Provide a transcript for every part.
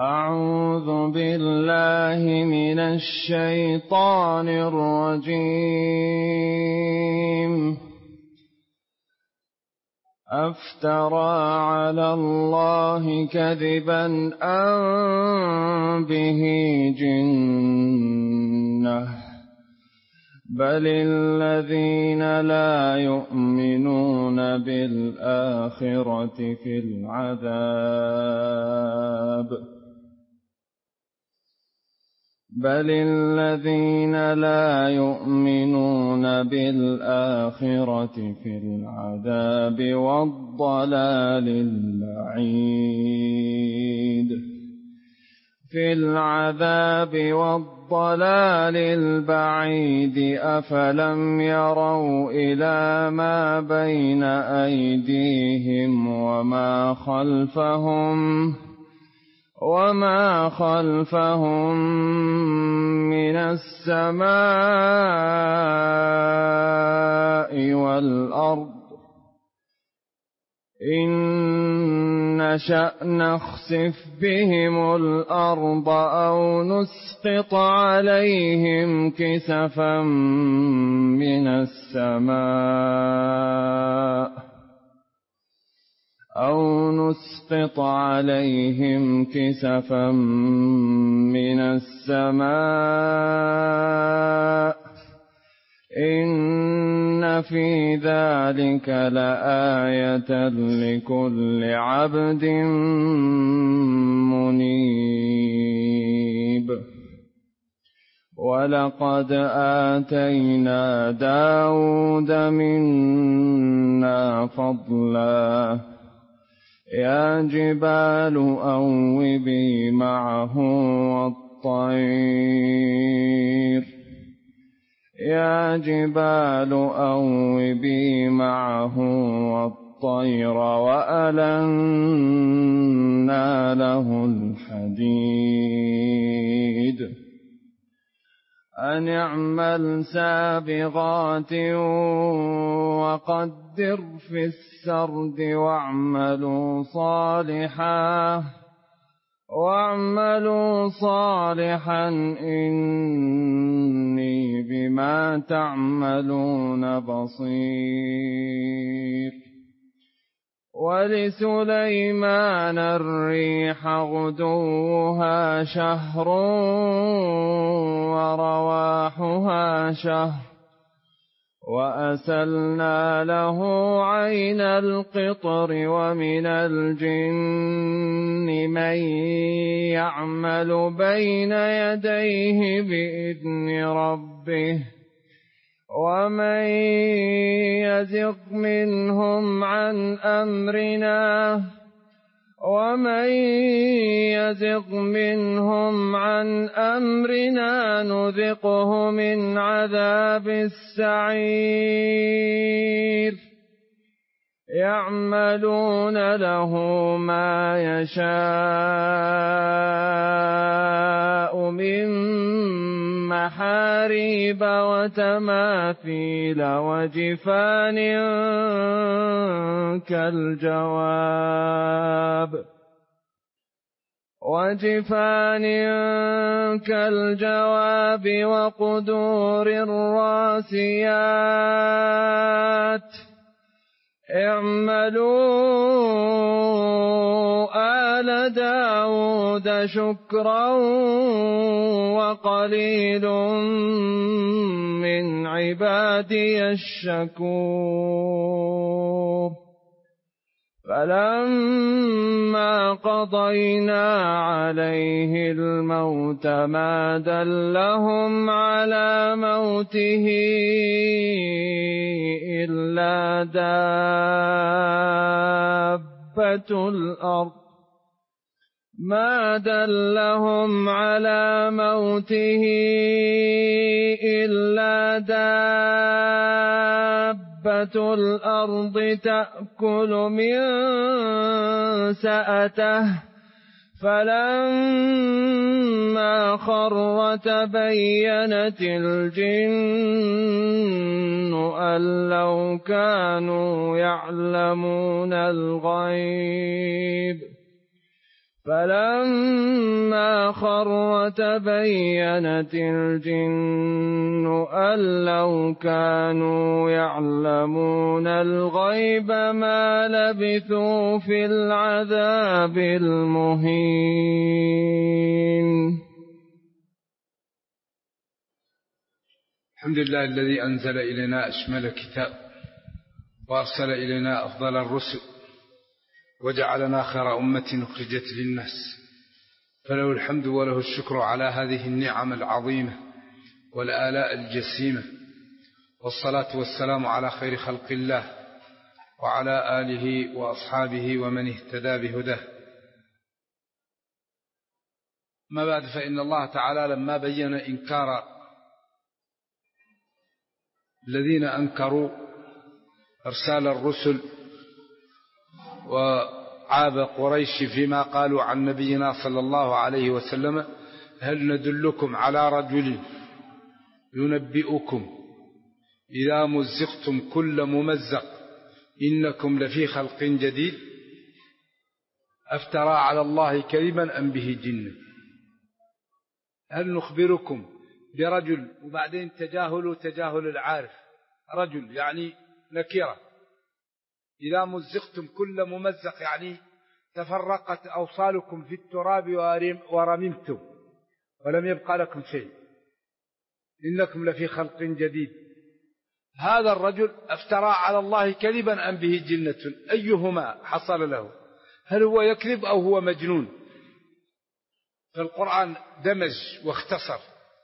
أعوذ بالله من الشيطان الرجيم. أفترى على الله كذبا أم به جنة بل الذين لا يؤمنون بالآخرة في العذاب بل الذين لا يؤمنون بالآخرة في العذاب والضلال البعيد أفلم يروا إلى ما بين أيديهم وما خلفهم من السماء والأرض إن نشأ نخسف بهم الأرض أو نسقط عليهم كسفا من السماء إن في ذلك لآية لكل عبد منيب. ولقد آتينا داود منا فضلا يا جبال أوبي معه والطير وألنا له الحديد أن اعمل سابغات وقدر في السرد واعملوا صالحا إني بما تعملون بصير. ولسليمان الريح غدوها شهر ورواحها شهر وأسلنا له عين القطر ومن الجن من يعمل بين يديه بإذن ربه ومن يزغ منهم عن أمرنا نذقه من عذاب السعير. يعملون له ما يشاء من محاريب وتماثيل وجفان كالجواب وقدور الراسيات. اعملوا آل داود شكرا وقليل من عبادي الشكور. فلما قضينا عليه الموت ما دلهم على موته إلا دابة الأرض تأكل من سأته فلما خر تبينت الجن أن لو كانوا يعلمون الغيب فلما خر تبينت الجن أن لو كانوا يعلمون الغيب ما لبثوا في العذاب المهين. الحمد لله الذي أنزل إلينا أشمل كتاب وأرسل إلينا أفضل الرسل وجعلنا خير أمة أخرجت للناس، فله الحمد وله الشكر على هذه النعم العظيمة والآلاء الجسيمة، والصلاة والسلام على خير خلق الله وعلى آله وأصحابه ومن اهتدى بهداه. ما بعد، فإن الله تعالى لما بين إنكار الذين أنكروا أرسال الرسل وعاب قريش فيما قالوا عن نبينا صلى الله عليه وسلم: هل ندلكم على رجل ينبئكم إذا مزقتم كل ممزق إنكم لفي خلق جديد أفترى على الله كذبا أم به جنة. هل نخبركم برجل، وبعدين تجاهل العارف، رجل يعني نكرة، إذا مزقتم كل ممزق يعني تفرقت أوصالكم في التراب ورممتم ولم يبقى لكم شيء، إنكم لفي خلق جديد. هذا الرجل افترى على الله كذبا أم به جنة، أيهما حصل له؟ هل هو يكذب أو هو مجنون؟ فالقرآن دمج واختصر،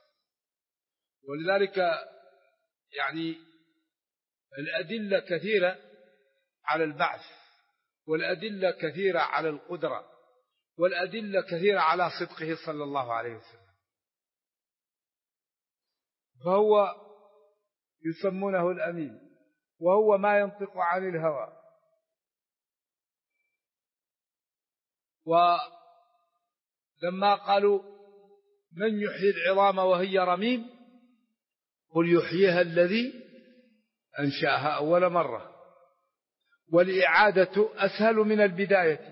ولذلك يعني الأدلة كثيرة على البعث، والأدلة كثيرة على القدرة، والأدلة كثيرة على صدقه صلى الله عليه وسلم. فهو يسمونه الأمين، وهو ما ينطق عن الهوى. ولما قالوا: من يحيي العظام وهي رميم؟ قل يحييها الذي أنشأها أول مرة، والإعادة أسهل من البداية،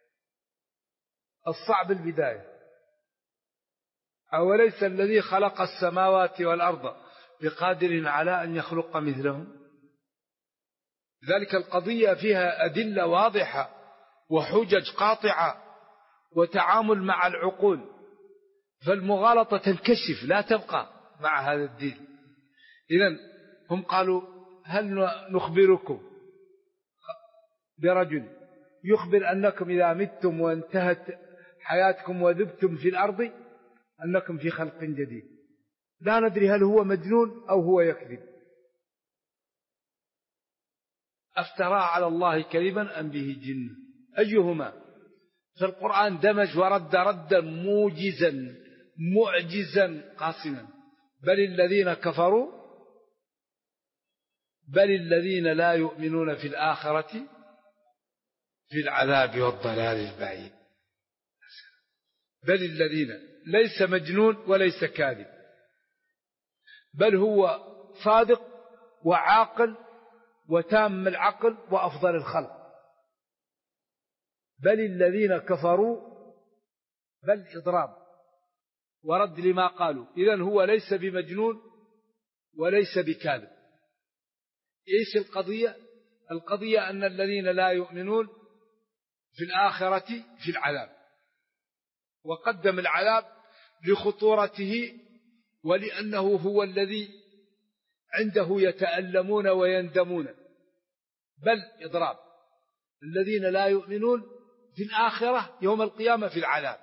الصعب البداية. أوليس الذي خلق السماوات والأرض بقادر على أن يخلق مثلهم؟ ذلك القضية فيها أدلة واضحة وحجج قاطعة وتعامل مع العقول، فالمغالطة تنكشف لا تبقى مع هذا الدين. إذن هم قالوا: هل نخبركم برجل يخبر أنكم إذا متم وانتهت حياتكم وذبتم في الأرض أنكم في خلق جديد؟ لا ندري هل هو مجنون أو هو يكذب. أفترى على الله كذبا أم به جنة، أيهما؟ فالقرآن دمج ورد ردا موجزا معجزا قاصما. بل الذين لا يؤمنون في الآخرة في العذاب والضلال البعيد. بل الذين، ليس مجنون وليس كاذب، بل هو صادق وعاقل وتام العقل وأفضل الخلق. بل الذين كفروا، بل إضراب ورد لما قالوا. إذن هو ليس بمجنون وليس بكاذب. إيش القضية؟ القضية أن الذين لا يؤمنون في الآخرة في العذاب، وقدم العذاب لخطورته ولأنه هو الذي عنده يتألمون ويندمون. بل إضراب، الذين لا يؤمنون في الآخرة يوم القيامة في العذاب.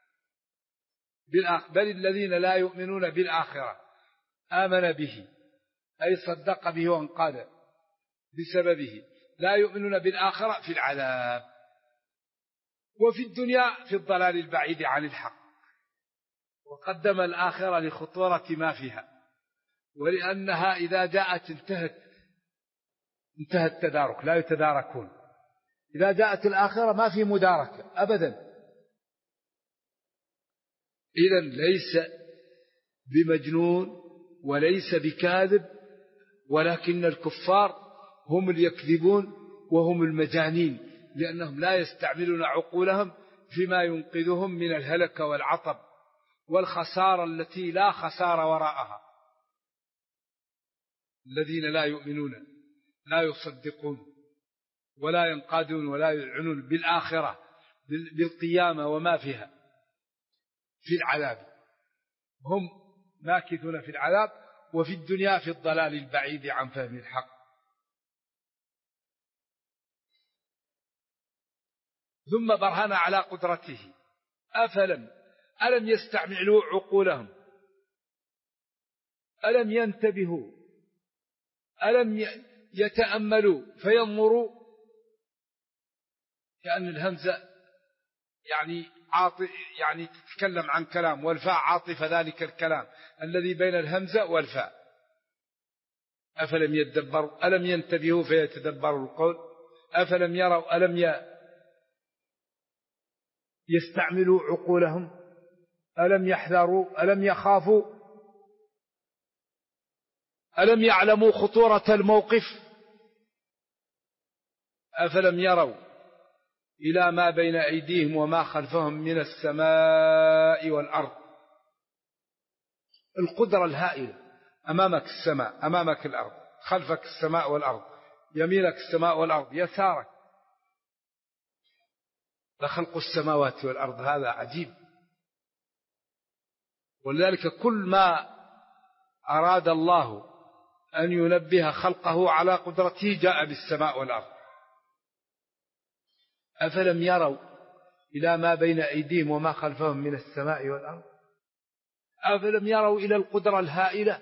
بل الذين لا يؤمنون بالآخرة آمن به، أي صدق به وانقاد بسببه، لا يؤمنون بالآخرة في العذاب، وفي الدنيا في الضلال البعيد عن الحق. وقدم الآخرة لخطورة ما فيها، ولأنها إذا جاءت انتهى التدارك، لا يتداركون. إذا جاءت الآخرة ما في مداركة أبدا. إذن ليس بمجنون وليس بكاذب، ولكن الكفار هم اللي يكذبون وهم المجانين، لأنهم لا يستعملون عقولهم فيما ينقذهم من الهلك والعطب والخسارة التي لا خسارة وراءها. الذين لا يؤمنون لا يصدقون ولا ينقادون ولا يذعنون بالآخرة بالقيامة وما فيها في العذاب، هم ماكثون في العذاب وفي الدنيا في الضلال البعيد عن فهم الحق. ثم برهن على قدرته ألم يستعملوا عقولهم، ألم ينتبهوا، ألم يتأملوا فينظروا. كأن الهمزة يعني تتكلم عن كلام، والفاء عاطف ذلك الكلام الذي بين الهمزة والفاء. ألم ينتبهوا فيتدبروا القول، أفلم يروا، ألم يستعملوا عقولهم، ألم يحذروا، ألم يخافوا، ألم يعلموا خطورة الموقف. أفلم يروا إلى ما بين أيديهم وما خلفهم من السماء والأرض. القدرة الهائلة، أمامك السماء، أمامك الأرض، خلفك السماء والأرض، يمينك السماء والأرض، يسارك. لخلق السماوات والأرض هذا عجيب. ولذلك كل ما أراد الله أن ينبه خلقه على قدرته جاء بالسماء والأرض. أفلم يروا إلى ما بين أيديهم وما خلفهم من السماء والأرض. أفلم يروا إلى القدرة الهائلة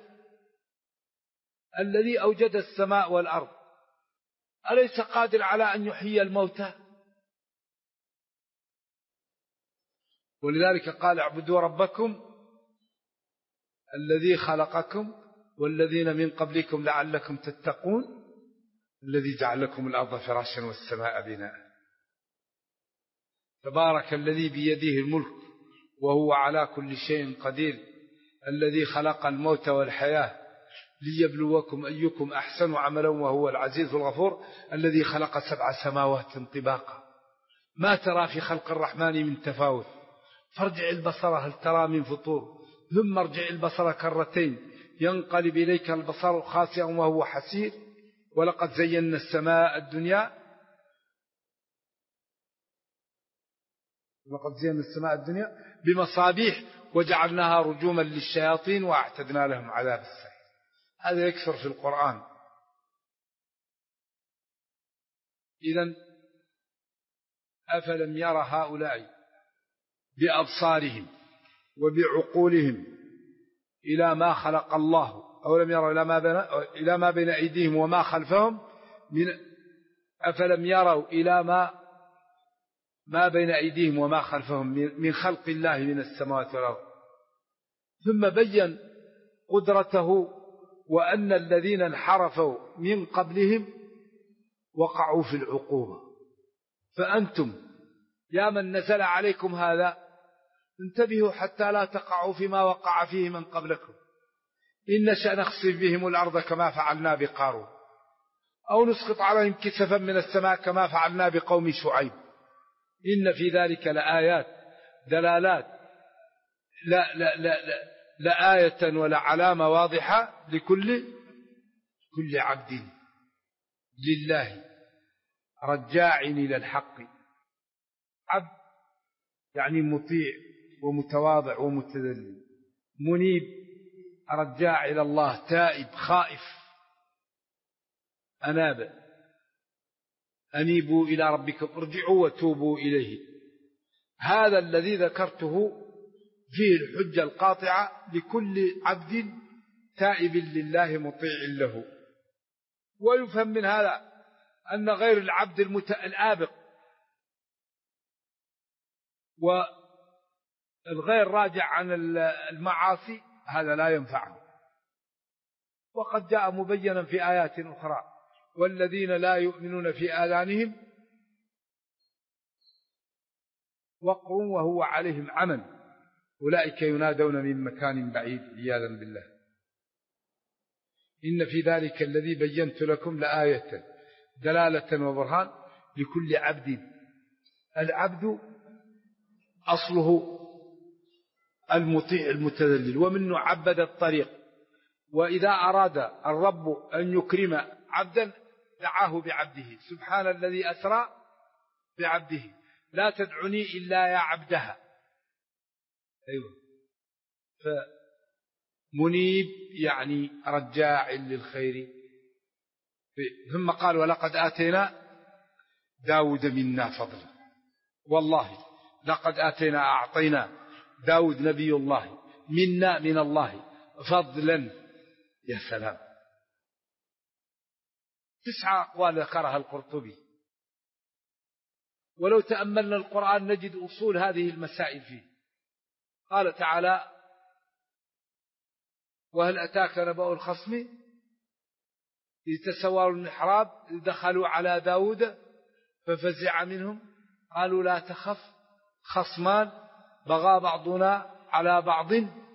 الذي أوجد السماء والأرض، أليس قادر على أن يحيي الموتى؟ ولذلك قال اعبدوا ربكم الذي خلقكم والذين من قبلكم لعلكم تتقون الذي جعل لكم الأرض فراشا والسماء بناء. تبارك الذي بيده الملك وهو على كل شيء قدير الذي خلق الموت والحياة ليبلوكم أيكم أحسن عملا وهو العزيز الغفور الذي خلق 7 سماوات طباقا ما ترى في خلق الرحمن من تفاوت فارجع البصر هل ترى من فطور ثم ارجع البصر كرتين ينقلب إليك البصر خاسئا وهو حسير ولقد زينا السماء الدنيا بمصابيح وجعلناها رجوما للشياطين وأعتدنا لهم عذاب السعير. هذا يكثر في القرآن. إذن أفلم يرى هؤلاء بأبصارهم وبعقولهم إلى ما خلق الله، أولم يروا إلى ما بين أيديهم وما خلفهم أفلم يروا إلى ما بين أيديهم وما خلفهم من خلق الله من السماوات والأرض. ثم بين قدرته وأن الذين انحرفوا من قبلهم وقعوا في العقوبة. فأنتم يا من نزل عليكم هذا انتبهوا حتى لا تقعوا فيما وقع فيه من قبلكم. إن نشأ نخسف بهم الأرض كما فعلنا بقارون أو نسقط عليهم كسفا من السماء كما فعلنا بقوم شعيب. إن في ذلك لآيات دلالات لآية ولا علامة واضحة لكل عبد لله رجاع إلى الحق. عبد يعني مطيع ومتواضع ومتذلل، منيب رجاع إلى الله، تائب خائف، أناب أنيبوا إلى ربكم ارجعوا وتوبوا إليه. هذا الذي ذكرته فيه الحجة القاطعة لكل عبد تائب لله مطيع له. ويفهم من هذا أن غير العبد الآبق والغير راجع عن المعاصي هذا لا ينفعه. وقد جاء مبينا في آيات أخرى والذين لا يؤمنون في آذانهم وقر وهو عليهم عمى أولئك ينادون من مكان بعيد عياذا بالله. إن في ذلك الذي بينت لكم لآية دلالة وبرهان لكل عبد. العبد أصله المطيع المتذلل، ومنه عبد الطريق. وإذا أراد الرب أن يكرم عبدا دعاه بعبده، سبحان الذي أسرى بعبده لا تدعني إلا يا عبدها. أيوة. فمنيب يعني رجاع للخير. ثم قال ولقد آتينا داود منا فضلا. والله لقد آتينا أعطينا داود نبي الله منا من الله فضلا. يا سلام، 9 أقوال ذكرها القرطبي، ولو تأملنا القرآن نجد أصول هذه المسائل فيه. قال تعالى وهل أتاك نبأ الخصم إذ تسوروا المحراب إذ دخلوا على داود ففزع منهم قالوا لا تخف خصمان بغى بعضنا على بعض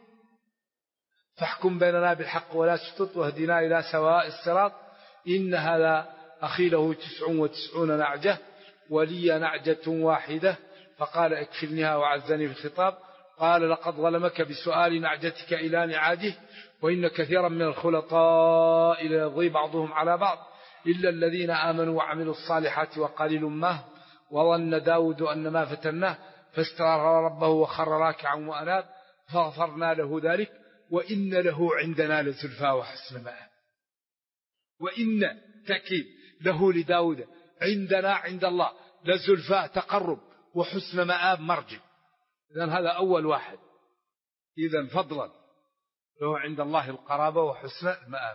فاحكم بيننا بالحق ولا تشطط واهدنا إلى سواء الصراط إن هذا أخي له 99 نعجة ولي نعجة واحدة فقال اكفلنها وعزني في الخطاب. قال لقد ظلمك بسؤال نعجتك إلى نعاجه وإن كثيرا من الخلطاء ليبغي بعضهم على بعض إلا الذين آمنوا وعملوا الصالحات وقليل ما وظن داود أن ما فتناه فاستغفر ربه وخر راكعا وأناب فغفرنا له ذلك وإن له عندنا لزلفى وحسن مآب. وإن تأكيد له لداود عندنا عند الله لزلفى تقرب وحسن مآب مرجع. إذن هذا أول واحد. إذن فضلا له عند الله القرابة وحسن المآب.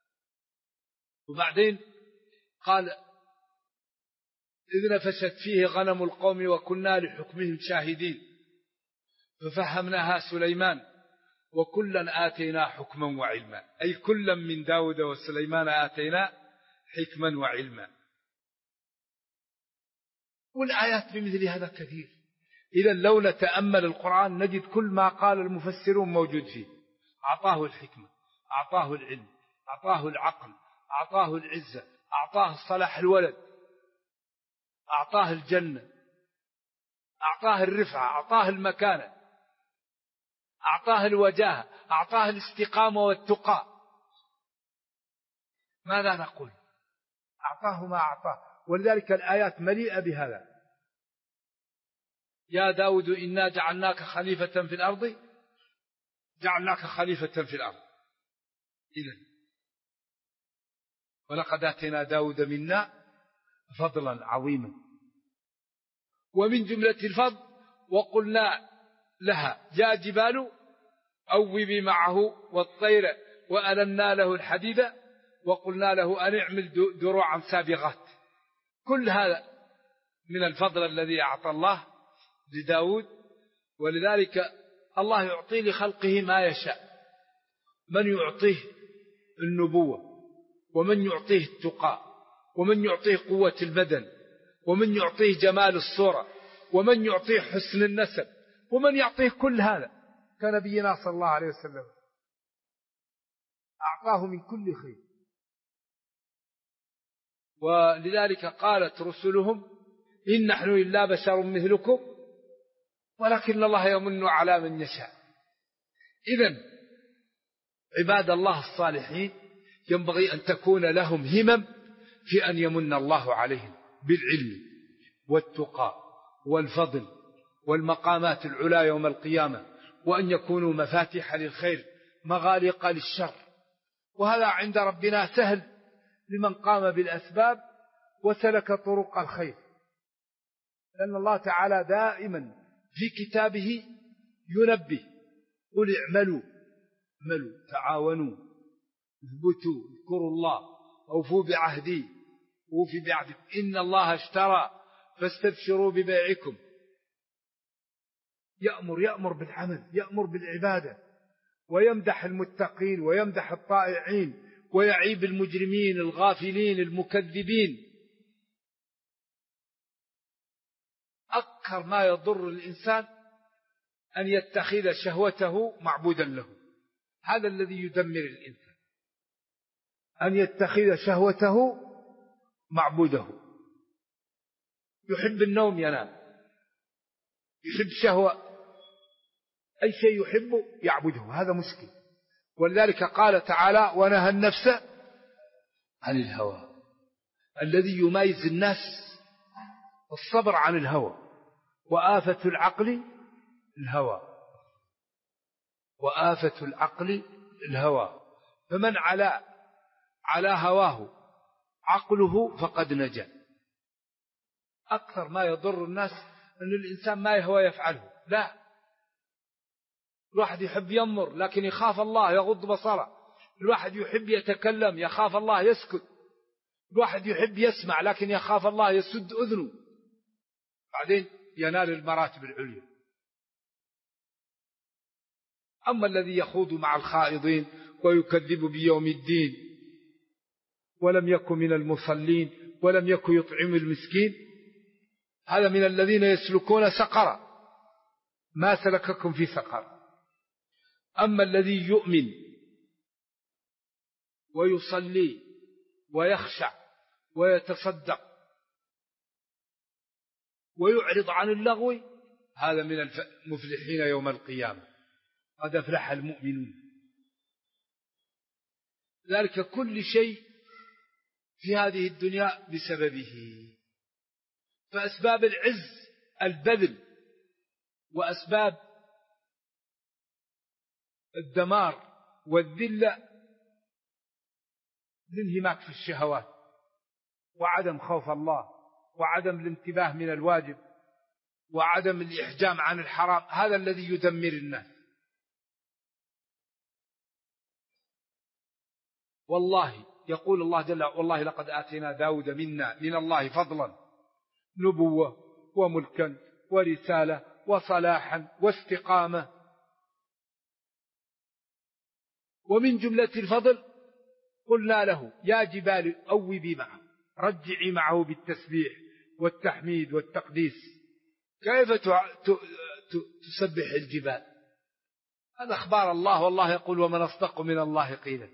وبعدين قال إذ نفشت فيه غنم القوم وكنا لحكمهم شاهدين ففهمناها سليمان وكلا آتينا حكما وعلما، أي كلا من داود وسليمان آتينا حكما وعلما. والآيات بمثل هذا كثير. إذا لو نتأمل القرآن نجد كل ما قال المفسرون موجود فيه. أعطاه الحكمة، أعطاه العلم، أعطاه العقل، أعطاه العزة، أعطاه صلاح الولد، أعطاه الجنة، أعطاه الرفعة، أعطاه المكانة، أعطاه الوجاهة، أعطاه الاستقامة والتقى. ماذا نقول؟ أعطاه ما أعطاه. ولذلك الآيات مليئة بهذا. يا داود إنا جعلناك خليفة في الأرض، جعلناك خليفة في الأرض. إذن ولقد آتينا داود منا فضلا عظيما. ومن جملة الفضل وقلنا لها يا جبال أوبي معه والطير وألنا له الحديد وقلنا له أن اعمل دروعا سابغات. كل هذا من الفضل الذي أعطى الله لداود. ولذلك الله يعطي لخلقه ما يشاء، من يعطيه النبوة ومن يعطيه التقى ومن يعطيه قوة البدن ومن يعطيه جمال الصورة ومن يعطيه حسن النسب ومن يعطيه كل هذا كنبينا صلى الله عليه وسلم أعطاه من كل خير. ولذلك قالت رسلهم إن نحن إلا بشر مثلكم ولكن الله يمن على من يشاء. إذن عباد الله الصالحين ينبغي أن تكون لهم همم في أن يمن الله عليهم بالعلم والتقى والفضل والمقامات العلى يوم القيامة، وأن يكونوا مفاتيح للخير مغاليق للشر. وهذا عند ربنا سهل لمن قام بالأسباب وسلك طرق الخير، لأن الله تعالى دائما في كتابه ينبه قل اعملوا تعاونوا اثبتوا اذكروا الله أوفوا بعهدي أوفي بعهدكم إن الله اشترى فاستبشروا ببيعكم. يأمر بالعمل، يأمر بالعبادة، ويمدح المتقين ويمدح الطائعين ويعيب المجرمين الغافلين المكذبين. أكثر ما يضر الإنسان أن يتخذ شهوته معبودا له. هذا الذي يدمر الإنسان، أن يتخذ شهوته معبوده. يحب النوم ينام، يحب شهوة، أي شيء يحبه يعبده، هذا مشكل. ولذلك قال تعالى: ونهى النفس عن الهوى. الذي يميز الناس الصبر عن الهوى، وآفة العقل الهوى، وآفة العقل الهوى. فمن على هواه عقله فقد نجا. أكثر ما يضر الناس أن الإنسان ما يهوى يفعله، لا، الواحد يحب ينظر لكن يخاف الله يغض بصره، الواحد يحب يتكلم يخاف الله يسكت، الواحد يحب يسمع لكن يخاف الله يسد أذنه، بعدين ينال المراتب العليا. أما الذي يخوض مع الخائضين ويكذب بيوم الدين ولم يكن من المصلين ولم يكن يطعم المسكين، هذا من الذين يسلكون سقرا، ما سلككم في سقر. أما الذي يؤمن ويصلي ويخشع ويتصدق ويعرض عن اللغو، هذا من المفلحين يوم القيامة، قد أفلح المؤمنون. ذلك كل شيء في هذه الدنيا بسببه. فأسباب العز البذل، وأسباب الدمار والذلة الانهماك في الشهوات، وعدم خوف الله، وعدم الانتباه من الواجب، وعدم الإحجام عن الحرام، هذا الذي يدمر الناس. والله يقول الله جل وعلا: والله لقد آتينا داود منا من الله فضلا، نبوة وملكا ورسالة وصلاحا واستقامة. ومن جملة الفضل قلنا له: يا جبال أوبي معه، رجعي معه بالتسبيح والتحميد والتقديس. كيف تسبح الجبال؟ هذا أخبار الله، والله يقول: ومن أصدق من الله قيلا.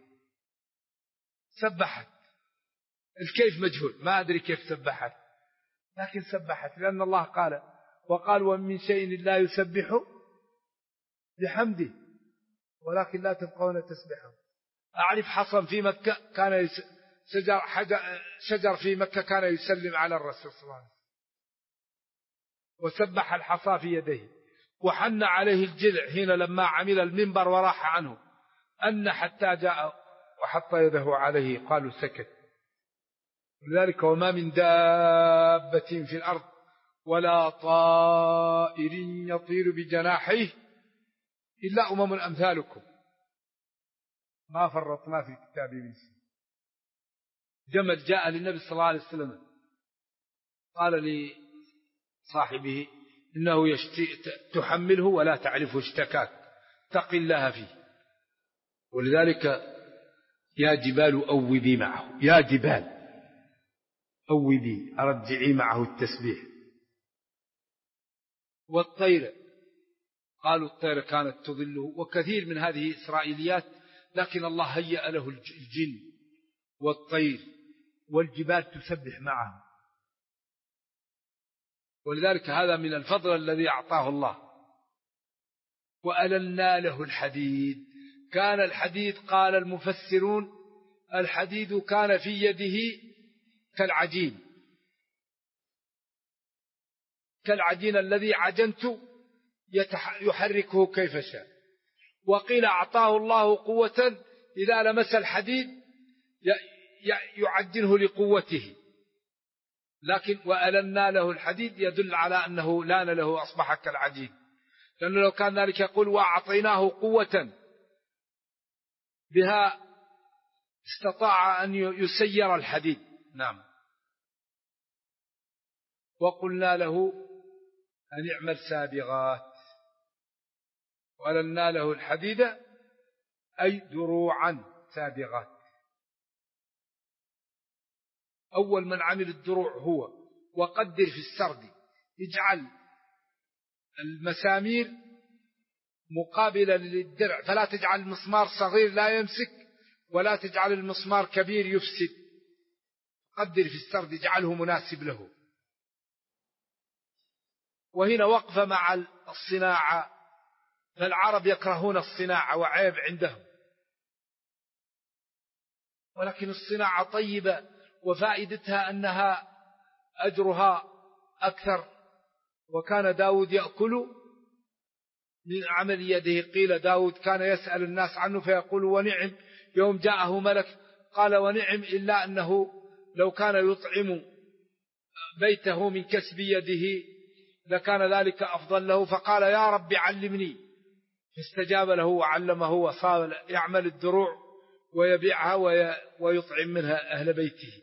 سبحت، الكيف مجهول، ما أدري كيف سبحت، لكن سبحت، لأن الله قال: وقال: ومن شيء لا يسبح بحمده ولكن لا تفقهون تسبحه. أعرف حصن في مكة كان شجر في مكة كان يسلم على الرسول صلى الله عليه وسلم، وسبح الحصى في يديه، وحن عليه الجذع حين لما عمل المنبر وراح عنه، أن حتى جاء وحط يده عليه قالوا سكت. لذلك وما من دابة في الأرض ولا طائر يطير بجناحيه إلا أمثالكم ما فرطنا في الكتاب من شيء. جمل جاء للنبي صلى الله عليه وسلم قال لصاحبه: إنه تحمله ولا تعرفه اشتكاك، اتق الله فيه. ولذلك يا جبال أوبي معه، يا جبال أوبي، أرجعي معه التسبيح. والطير، قالوا الطير كانت تظله، وكثير من هذه إسرائيليات، لكن الله هيأ له الجن والطير والجبال تسبح معه. ولذلك هذا من الفضل الذي أعطاه الله. وألنا له الحديد. كان الحديد، قال المفسرون: الحديد كان في يده كالعجين الذي عجنت يحركه كيف شاء. وقيل أعطاه الله قوة إذا لمس الحديد يعجنه لقوته، لكن وألنا له الحديد يدل على أنه لان له أصبح كالعجين، لأنه لو كان ذلك يقول: وأعطيناه قوة بها استطاع أن يسير الحديد. نعم. وقلنا له أن يعمل سابغات. وألنا له الحديد أي دروعا سابغات. أول من عمل الدروع هو. وقدر في السرد، يجعل المسامير مقابلة للدرع، فلا تجعل المسمار صغير لا يمسك، ولا تجعل المسمار كبير يفسد. قدر في السرد، اجعله مناسب له. وهنا وقفة مع الصناعة، فالعرب يكرهون الصناعة وعيب عندهم، ولكن الصناعة طيبة وفائدتها أنها أجرها أكثر. وكان داود يأكل من عمل يده، قيل داود كان يسأل الناس عنه فيقول ونعم، يوم جاءه ملك قال ونعم، إلا أنه لو كان يطعم بيته من كسب يده لكان ذلك أفضل له، فقال يا رب علمني، فاستجاب له وعلمه وصار يعمل الدروع ويبيعها ويطعم منها أهل بيته.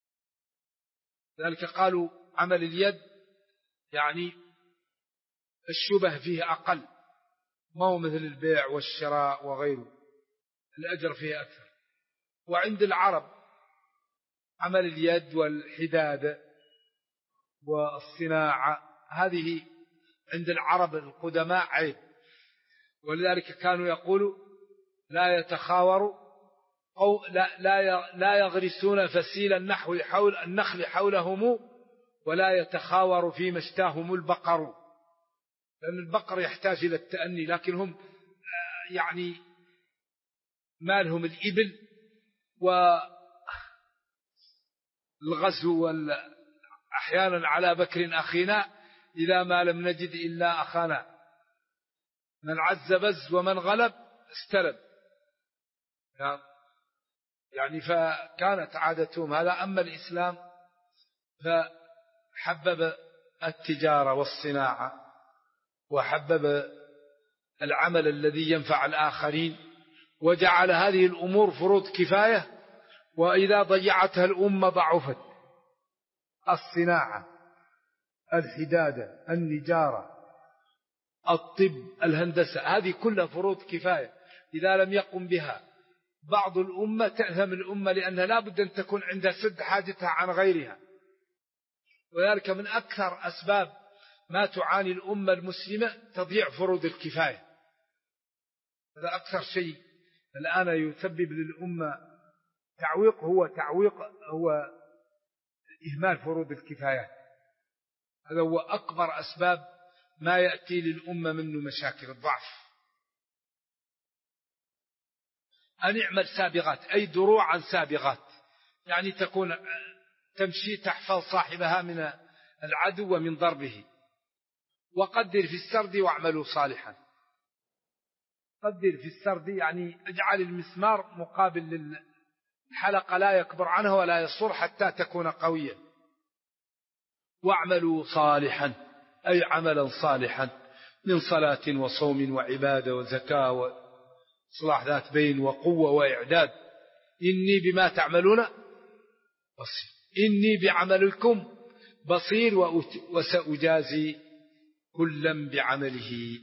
ذلك قالوا عمل اليد يعني الشبه فيه أقل، ما هو مثل البيع والشراء وغيره، الأجر فيه أكثر. وعند العرب عمل اليد والحداد والصناعة هذه عند العرب القدماء عيب، ولذلك كانوا يقولوا لا يتخاوروا أو لا يغرسون فسيل النخل حولهم ولا يتخاور فيما اشتاهم البقر، لأن البقر يحتاج إلى التأني، لكن هم يعني مالهم الإبل والغزو أحيانا على بكر أخينا إذا ما لم نجد إلا أخانا، من عز بز ومن غلب استلب، يعني فكانت عادتهم هذا. أما الإسلام فحبب التجارة والصناعة وحبب العمل الذي ينفع الآخرين، وجعل هذه الأمور فروض كفاية، وإذا ضيعتها الأمة ضعفت. الصناعة، الحدادة، النجارة، الطب، الهندسة، هذه كلها فروض كفاية، إذا لم يقم بها بعض الأمة تأثم الأمة، لأنها لا بد أن تكون عندها سد حاجتها عن غيرها. وذلك من أكثر أسباب ما تعاني الأمة المسلمة تضيع فروض الكفاية، هذا أكثر شيء الآن يسبب للأمة تعويق، هو إهمال فروض الكفايات، هذا هو أكبر أسباب ما يأتي للأمة منه مشاكل الضعف. أن يعمل سابغات أي دروعا سابغات، يعني تكون تمشي تحفظ صاحبها من العدو ومن ضربه. وقدر في السرد واعملوا صالحا، قدر في السرد يعني اجعل المسمار مقابل للحلقة لا يكبر عنها ولا يصر حتى تكون قوية. واعملوا صالحا أي عملا صالحا من صلاة وصوم وعبادة وزكاة وصلاح ذات بين وقوة وإعداد. إني بما تعملون بصير، إني بعملكم بصير وسأجازي كلا بعمله.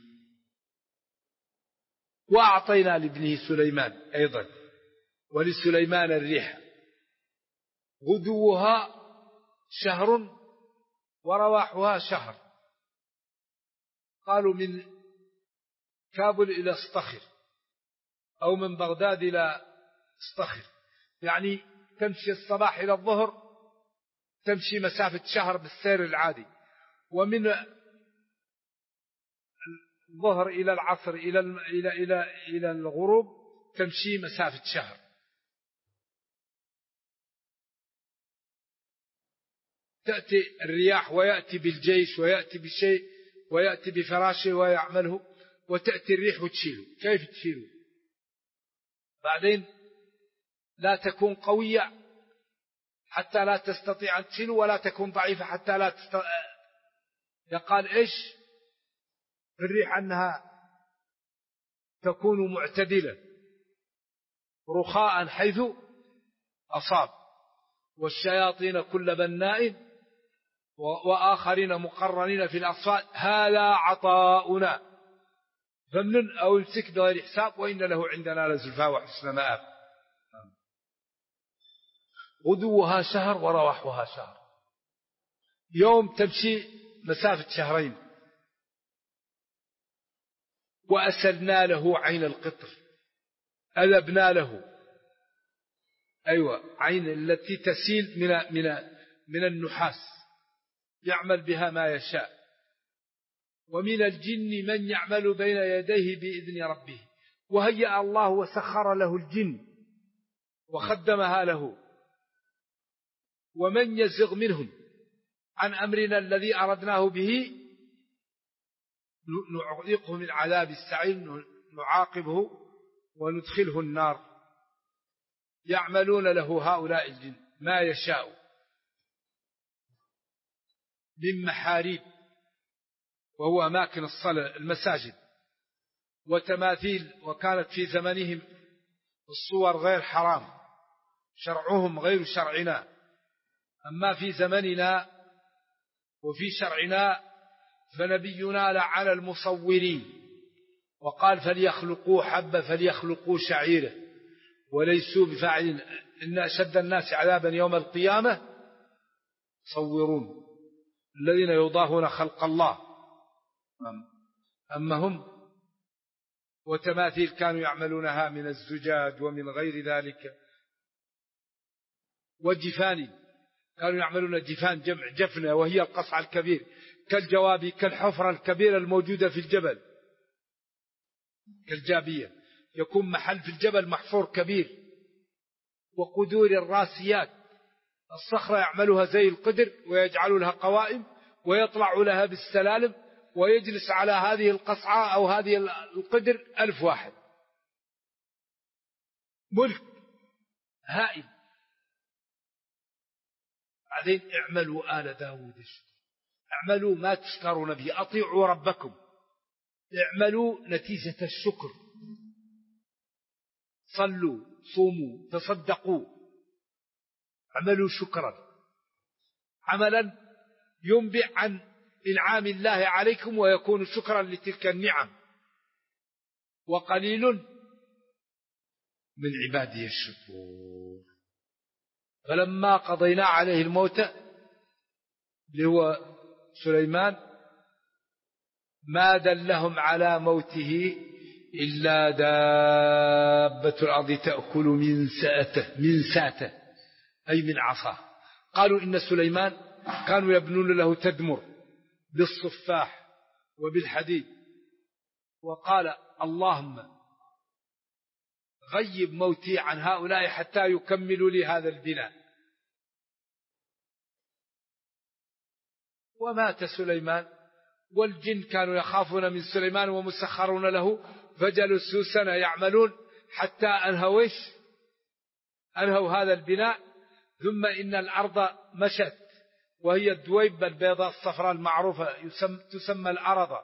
وأعطينا لابنه سليمان أيضا ولسليمان الريح غدوها شهر ورواحها شهر. قالوا من كابل إلى اسطخر أو من بغداد إلى اسطخر، يعني تمشي الصباح إلى الظهر تمشي مسافة شهر بالسير العادي، ومن الظهر إلى العصر إلى الغروب تمشي مسافة شهر. تأتي الرياح ويأتي بالجيش ويأتي بشيء ويأتي بفراشه ويعمله، وتأتي الريح وتشيله. كيف تشيله؟ بعدين لا تكون قوية حتى لا تستطيع أن تشيله، ولا تكون ضعيفة حتى لا تستطيع. يقال إيش في الريح؟ أنها تكون معتدلة رخاء حيث أصاب، والشياطين كل بناء وآخرين مقرنين في الأصفاد هذا عطاؤنا فمن أو امسك بغير حساب وإن له عندنا لزلفى وحسن مآب. غدوها شهر ورواحها شهر، يوم تمشي مسافة شهرين. وأسلنا له عين القطر، أذبنا له عين التي تسيل من النحاس يعمل بها ما يشاء. ومن الجن من يعمل بين يديه بإذن ربه. وهيأ الله وسخر له الجن وخدمها له. ومن يزغ منهم عن أمرنا الذي أردناه به نعذقه من عذاب السعير، نعاقبه وندخله النار. يعملون له هؤلاء الجن ما يشاء من محاريب، وهو أماكن الصلاة المساجد، وتماثيل، وكانت في زمنهم الصور غير حرام، شرعهم غير شرعنا. أما في زمننا وفي شرعنا فنبينا لعن المصورين وقال فليخلقوا حبة فليخلقوا شعيرة وليسوا بفاعلين، إن أشد الناس عذابا يوم القيامة مصورون الذين يضاهون خلق الله. أما هم وتماثيل كانوا يعملونها من الزجاج ومن غير ذلك، وجفان كانوا يعملون جفان جمع جفنة، وهي القصع الكبير كالجواب، كالحفرة الكبيرة الموجودة في الجبل كالجابية، يكون محل في الجبل محفور كبير. وقدور الراسيات، الصخرة يعملها زي القدر ويجعل لها قوائم ويطلع لها بالسلالم، ويجلس على هذه القصعة أو هذه القدر 1000 واحد. ملك هائل. بعدين اعملوا آل داود اعملوا ما تشكرون به، أطيعوا ربكم، اعملوا نتيجة الشكر، صلوا صوموا تصدقوا، اعملوا شكرا، عملا ينبئ عن إنعام الله عليكم ويكون شكرا لتلك النعم. وقليل من عبادي الشكور. فلما قضينا عليه الموت اللي هو سليمان ما دلهم على موته إلا دابة الأرض تأكل من ساته أي من عصاه. قالوا إن سليمان كانوا يبنون له تدمر بالصفاح وبالحديد، وقال اللهم غيب موتي عن هؤلاء حتى يكملوا لي هذا البناء. ومات سليمان، والجن كانوا يخافون من سليمان ومسخرون له، فجلسوا سنة يعملون حتى أنهوا هذا البناء. ثم إن الأرض مشت، وهي الدويبة البيضاء الصفراء المعروفة تسمى الأرض،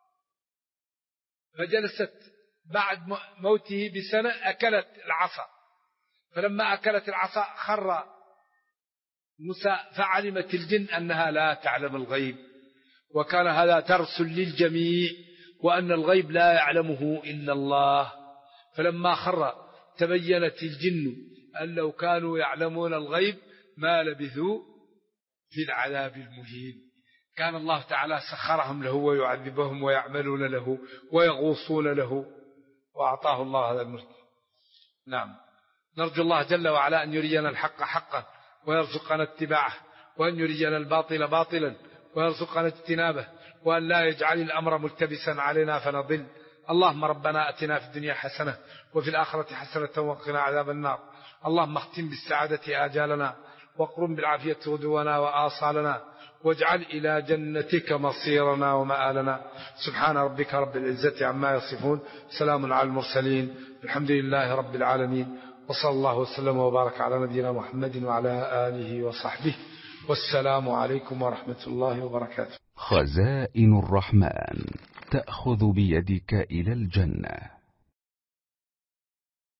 فجلست بعد موته بسنة أكلت العصا. فلما أكلت العصا خر موسى، فعلمت الجن أنها لا تعلم الغيب، وكان هذا درس للجميع وأن الغيب لا يعلمه إلا الله. فلما خر تبينت الجن أن لو كانوا يعلمون الغيب ما لبثوا في العذاب المهين. كان الله تعالى سخرهم له ويعذبهم ويعملون له ويغوصون له، وأعطاه الله هذا الملك. نعم، نرجو الله جل وعلا أن يرينا الحق حقا ويرزقنا اتباعه، وأن يرينا الباطل باطلا ويرزقنا اجتنابه، وأن لا يجعل الأمر ملتبسا علينا فنضل. اللهم ربنا أتنا في الدنيا حسنة وفي الآخرة حسنة وقنا عذاب النار. اللهم اختم بالسعادة آجالنا، واقرم بالعافية غدونا وآصالنا، واجعل إلى جنتك مصيرنا ومآلنا. سبحان ربك رب العزة عما يصفون، سلام على المرسلين، الحمد لله رب العالمين، وصلى الله وسلم وبارك على نبينا محمد وعلى آله وصحبه، والسلام عليكم ورحمة الله وبركاته. خزائن الرحمن تأخذ بيدك إلى الجنة.